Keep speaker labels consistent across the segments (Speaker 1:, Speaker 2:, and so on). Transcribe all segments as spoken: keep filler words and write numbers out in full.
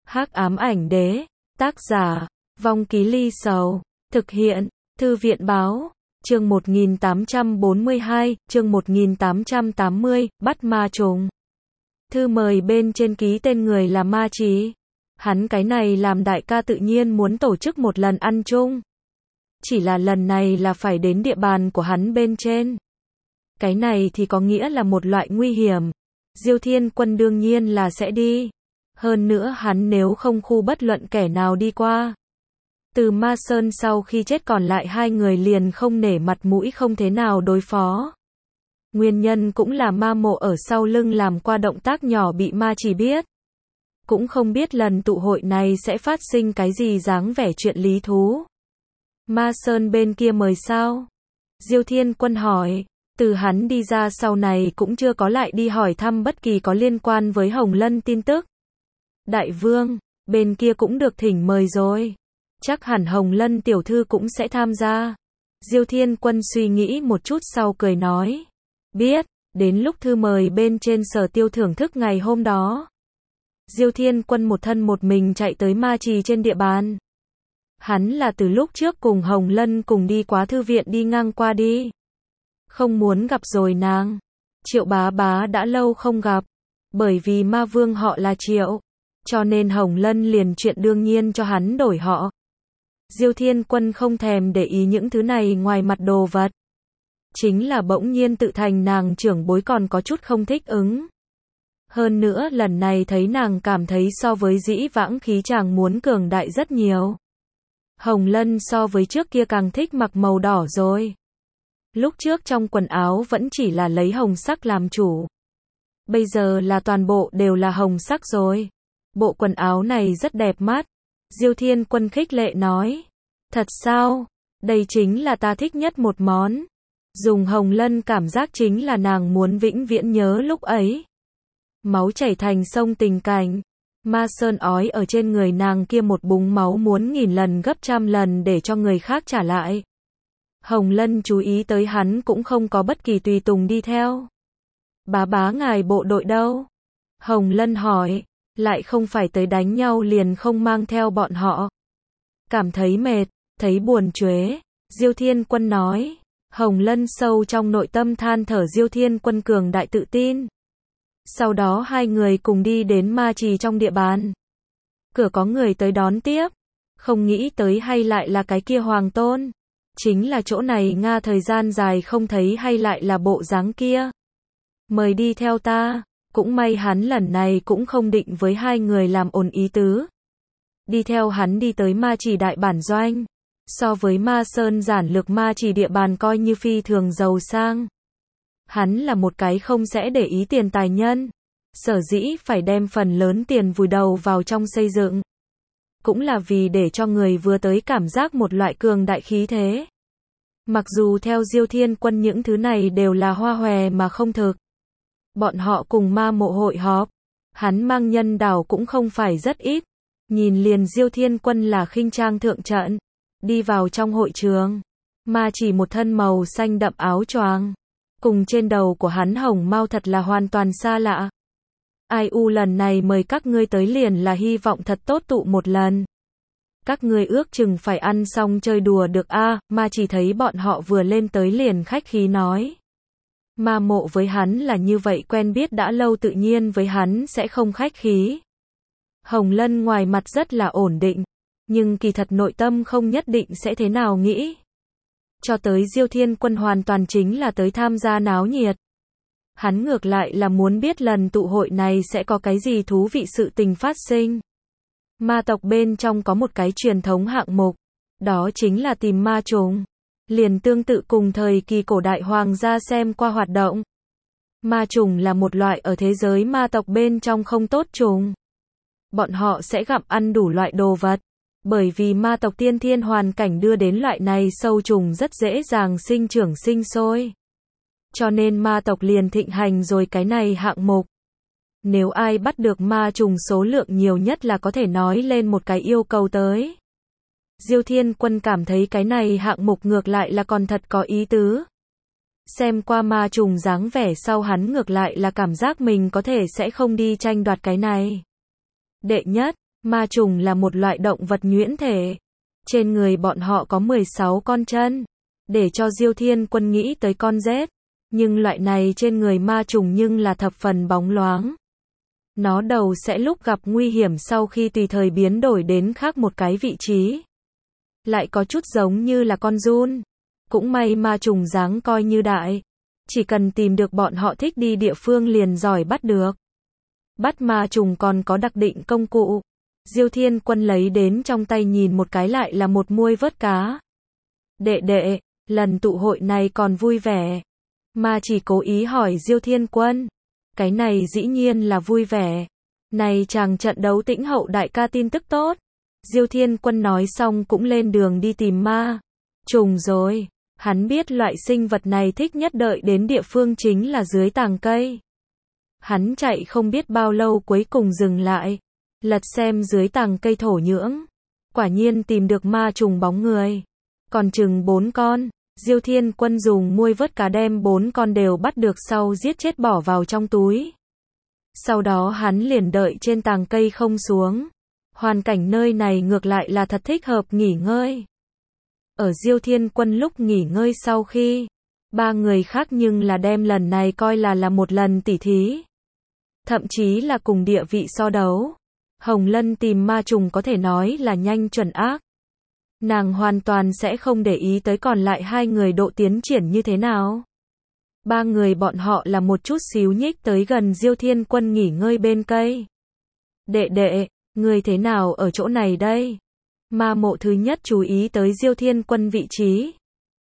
Speaker 1: Hắc ám ảnh đế, tác giả, Vong Ký Ly Sầu, thực hiện, Thư viện báo, chương một nghìn tám trăm bốn mươi hai, chương một nghìn tám trăm tám mươi, bắt ma trùng. Thư mời bên trên ký tên người là Ma Trì. Hắn cái này làm đại ca tự nhiên muốn tổ chức một lần ăn chung. Chỉ là lần này là phải đến địa bàn của hắn bên trên. Cái này thì có nghĩa là một loại nguy hiểm. Diêu Thiên Quân đương nhiên là sẽ đi. Hơn nữa hắn nếu không khu bất luận kẻ nào đi qua. Từ Ma Sơn sau khi chết còn lại hai người liền không nể mặt mũi không thế nào đối phó. Nguyên nhân cũng là Ma Mộ ở sau lưng làm qua động tác nhỏ bị Ma Trì biết. Cũng không biết lần tụ hội này sẽ phát sinh cái gì dáng vẻ chuyện lý thú. Ma Sơn bên kia mời sao? Diêu Thiên Quân hỏi. Từ hắn đi ra sau này cũng chưa có lại đi hỏi thăm bất kỳ có liên quan với Hồng Lân tin tức. Đại vương, bên kia cũng được thỉnh mời rồi. Chắc hẳn Hồng Lân tiểu thư cũng sẽ tham gia. Diêu Thiên Quân suy nghĩ một chút sau cười nói. Biết, đến lúc thư mời bên trên Sở Tiêu thưởng thức ngày hôm đó. Diêu Thiên Quân một thân một mình chạy tới Ma Trì trên địa bàn. Hắn là từ lúc trước cùng Hồng Lân cùng đi quá thư viện đi ngang qua đi. Không muốn gặp rồi nàng. Triệu bá bá đã lâu không gặp. Bởi vì ma vương họ là Triệu. Cho nên Hồng Lân liền chuyện đương nhiên cho hắn đổi họ. Diêu Thiên Quân không thèm để ý những thứ này ngoài mặt đồ vật. Chính là bỗng nhiên tự thành nàng trưởng bối còn có chút không thích ứng. Hơn nữa lần này thấy nàng cảm thấy so với dĩ vãng khí chàng muốn cường đại rất nhiều. Hồng Lân so với trước kia càng thích mặc màu đỏ rồi. Lúc trước trong quần áo vẫn chỉ là lấy hồng sắc làm chủ. Bây giờ là toàn bộ đều là hồng sắc rồi. Bộ quần áo này rất đẹp mắt. Diêu Thiên Quân khích lệ nói. Thật sao? Đây chính là ta thích nhất một món. Dùng Hồng Lân cảm giác chính là nàng muốn vĩnh viễn nhớ lúc ấy. Máu chảy thành sông tình cảnh. Ma Sơn ói ở trên người nàng kia một búng máu muốn nghìn lần gấp trăm lần để cho người khác trả lại. Hồng Lân chú ý tới hắn cũng không có bất kỳ tùy tùng đi theo. Bá bá ngài bộ đội đâu? Hồng Lân hỏi. Lại không phải tới đánh nhau liền không mang theo bọn họ. Cảm thấy mệt, thấy buồn chuế. Diêu Thiên Quân nói. Hồng Lân sâu trong nội tâm than thở Diêu Thiên Quân cường đại tự tin. Sau đó hai người cùng đi đến Ma Trì trong địa bàn. Cửa có người tới đón tiếp. Không nghĩ tới hay lại là cái kia Hoàng Tôn. Chính là chỗ này Nga thời gian dài không thấy hay lại là bộ dáng kia. Mời đi theo ta. Cũng may hắn lần này cũng không định với hai người làm ồn ý tứ. Đi theo hắn đi tới Ma Trì đại bản doanh. So với Ma Sơn giản lược Ma Trì địa bàn coi như phi thường giàu sang. Hắn là một cái không sẽ để ý tiền tài nhân. Sở dĩ phải đem phần lớn tiền vùi đầu vào trong xây dựng. Cũng là vì để cho người vừa tới cảm giác một loại cường đại khí thế. Mặc dù theo Diêu Thiên Quân những thứ này đều là hoa hòe mà không thực. Bọn họ cùng Ma Mộ hội họp. Hắn mang nhân đảo cũng không phải rất ít. Nhìn liền Diêu Thiên Quân là khinh trang thượng trận. Đi vào trong hội trường. Ma chỉ một thân màu xanh đậm áo choàng. Cùng trên đầu của hắn hồng mao thật là hoàn toàn xa lạ. Ai u lần này mời các ngươi tới liền là hy vọng thật tốt tụ một lần. Các ngươi ước chừng phải ăn xong chơi đùa được a à, Ma chỉ thấy bọn họ vừa lên tới liền khách khí nói. Ma Mộ với hắn là như vậy quen biết đã lâu tự nhiên với hắn sẽ không khách khí. Hồng Lân ngoài mặt rất là ổn định. Nhưng kỳ thật nội tâm không nhất định sẽ thế nào nghĩ. Cho tới Diêu Thiên Quân hoàn toàn chính là tới tham gia náo nhiệt. Hắn ngược lại là muốn biết lần tụ hội này sẽ có cái gì thú vị sự tình phát sinh. Ma tộc bên trong có một cái truyền thống hạng mục. Đó chính là tìm ma trùng. Liền tương tự cùng thời kỳ cổ đại hoàng gia xem qua hoạt động. Ma trùng là một loại ở thế giới ma tộc bên trong không tốt trùng. Bọn họ sẽ gặm ăn đủ loại đồ vật. Bởi vì ma tộc tiên thiên hoàn cảnh đưa đến loại này sâu trùng rất dễ dàng sinh trưởng sinh sôi. Cho nên ma tộc liền thịnh hành rồi cái này hạng mục. Nếu ai bắt được ma trùng số lượng nhiều nhất là có thể nói lên một cái yêu cầu tới. Diêu Thiên Quân cảm thấy cái này hạng mục ngược lại là còn thật có ý tứ. Xem qua ma trùng dáng vẻ sau hắn ngược lại là cảm giác mình có thể sẽ không đi tranh đoạt cái này. Đệ nhất, Ma trùng là một loại động vật nhuyễn thể. Trên người bọn họ có mười sáu con chân. Để cho Diêu Thiên Quân nghĩ tới con rết. Nhưng loại này trên người ma trùng nhưng là thập phần bóng loáng. Nó đầu sẽ lúc gặp nguy hiểm sau khi tùy thời biến đổi đến khác một cái vị trí. Lại có chút giống như là con giun. Cũng may ma trùng dáng coi như đại. Chỉ cần tìm được bọn họ thích đi địa phương liền giỏi bắt được. Bắt ma trùng còn có đặc định công cụ. Diêu Thiên Quân lấy đến trong tay nhìn một cái lại là một muôi vớt cá. Đệ đệ, lần tụ hội này còn vui vẻ. Ma chỉ cố ý hỏi Diêu Thiên Quân. Cái này dĩ nhiên là vui vẻ. Này chàng trận đấu Tĩnh Hậu đại ca tin tức tốt. Diêu Thiên Quân nói xong cũng lên đường đi tìm ma trùng rồi. Hắn biết loại sinh vật này thích nhất đợi đến địa phương chính là dưới tàng cây. Hắn chạy không biết bao lâu cuối cùng dừng lại. Lật xem dưới tàng cây thổ nhưỡng. Quả nhiên tìm được ma trùng bóng người. Còn chừng bốn con. Diêu Thiên Quân dùng muôi vớt cá đem bốn con đều bắt được sau giết chết bỏ vào trong túi. Sau đó hắn liền đợi trên tàng cây không xuống. Hoàn cảnh nơi này ngược lại là thật thích hợp nghỉ ngơi. Ở Diêu Thiên Quân lúc nghỉ ngơi sau khi, ba người khác nhưng là đem lần này coi là là một lần tỉ thí. Thậm chí là cùng địa vị so đấu. Hồng Lân tìm ma trùng có thể nói là nhanh chuẩn ác. Nàng hoàn toàn sẽ không để ý tới còn lại hai người độ tiến triển như thế nào. Ba người bọn họ là một chút xíu nhích tới gần Diêu Thiên Quân nghỉ ngơi bên cây. Đệ đệ, người thế nào ở chỗ này đây? Ma mộ thứ nhất chú ý tới Diêu Thiên Quân vị trí.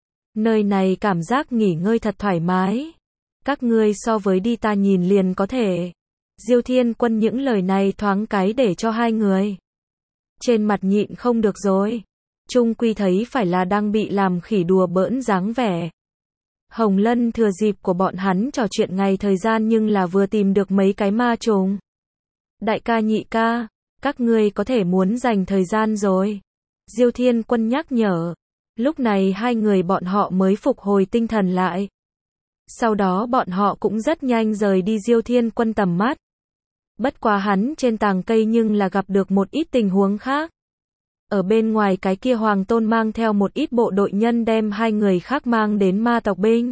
Speaker 1: Nơi này cảm giác nghỉ ngơi thật thoải mái. Các ngươi so với đi ta nhìn liền có thể. Diêu Thiên Quân những lời này thoáng cái để cho hai người. Trên mặt nhịn không được rồi. Trung quy thấy phải là đang bị làm khỉ đùa bỡn dáng vẻ. Hồng Lân thừa dịp của bọn hắn trò chuyện ngày thời gian nhưng là vừa tìm được mấy cái ma trùng. Đại ca nhị ca, các ngươi có thể muốn dành thời gian rồi. Diêu Thiên Quân nhắc nhở. Lúc này hai người bọn họ mới phục hồi tinh thần lại. Sau đó bọn họ cũng rất nhanh rời đi Diêu Thiên Quân tầm mắt. Bất quá hắn trên tàng cây nhưng là gặp được một ít tình huống khác. Ở bên ngoài cái kia Hoàng Tôn mang theo một ít bộ đội nhân đem hai người khác mang đến ma tộc binh.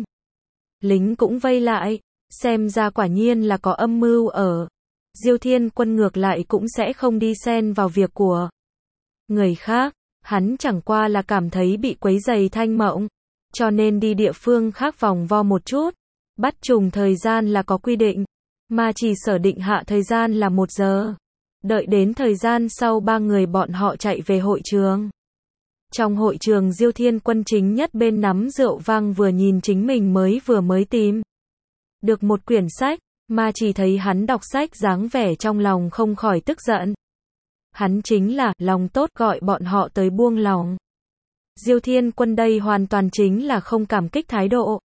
Speaker 1: Lính cũng vây lại, xem ra quả nhiên là có âm mưu ở. Diêu Thiên Quân ngược lại cũng sẽ không đi xen vào việc của người khác, hắn chẳng qua là cảm thấy bị quấy rầy thanh mộng, cho nên đi địa phương khác vòng vo một chút. Bắt trùng thời gian là có quy định, mà chỉ sở định hạ thời gian là một giờ. Đợi đến thời gian sau ba người bọn họ chạy về hội trường. Trong hội trường Diêu Thiên Quân chính nhất bên nắm rượu vang vừa nhìn chính mình mới vừa mới tìm được một quyển sách, mà chỉ thấy hắn đọc sách dáng vẻ trong lòng không khỏi tức giận. Hắn chính là lòng tốt gọi bọn họ tới buông lòng. Diêu Thiên Quân đây hoàn toàn chính là không cảm kích thái độ.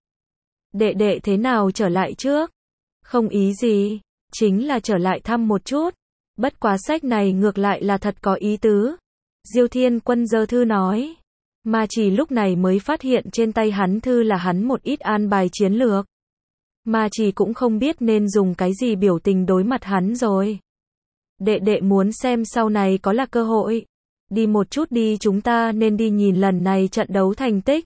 Speaker 1: Đệ đệ thế nào trở lại trước? Không ý gì, chính là trở lại thăm một chút. Bất quá sách này ngược lại là thật có ý tứ. Diêu Thiên Quân giơ thư nói. Mà chỉ lúc này mới phát hiện trên tay hắn thư là hắn một ít an bài chiến lược. Mà chỉ cũng không biết nên dùng cái gì biểu tình đối mặt hắn rồi. Đệ đệ muốn xem sau này có là cơ hội. Đi một chút đi, chúng ta nên đi nhìn lần này trận đấu thành tích.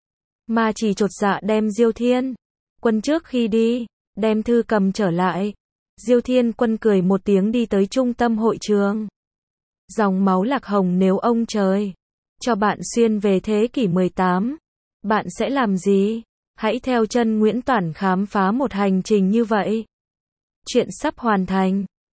Speaker 1: Mà chỉ chột dạ đem Diêu Thiên Quân trước khi đi, đem thư cầm trở lại. Diêu Thiên Quân cười một tiếng đi tới trung tâm hội trường. Dòng máu lạc hồng, nếu ông trời cho bạn xuyên về thế kỷ mười tám, bạn sẽ làm gì? Hãy theo chân Nguyễn Toản khám phá một hành trình như vậy. Chuyện sắp hoàn thành.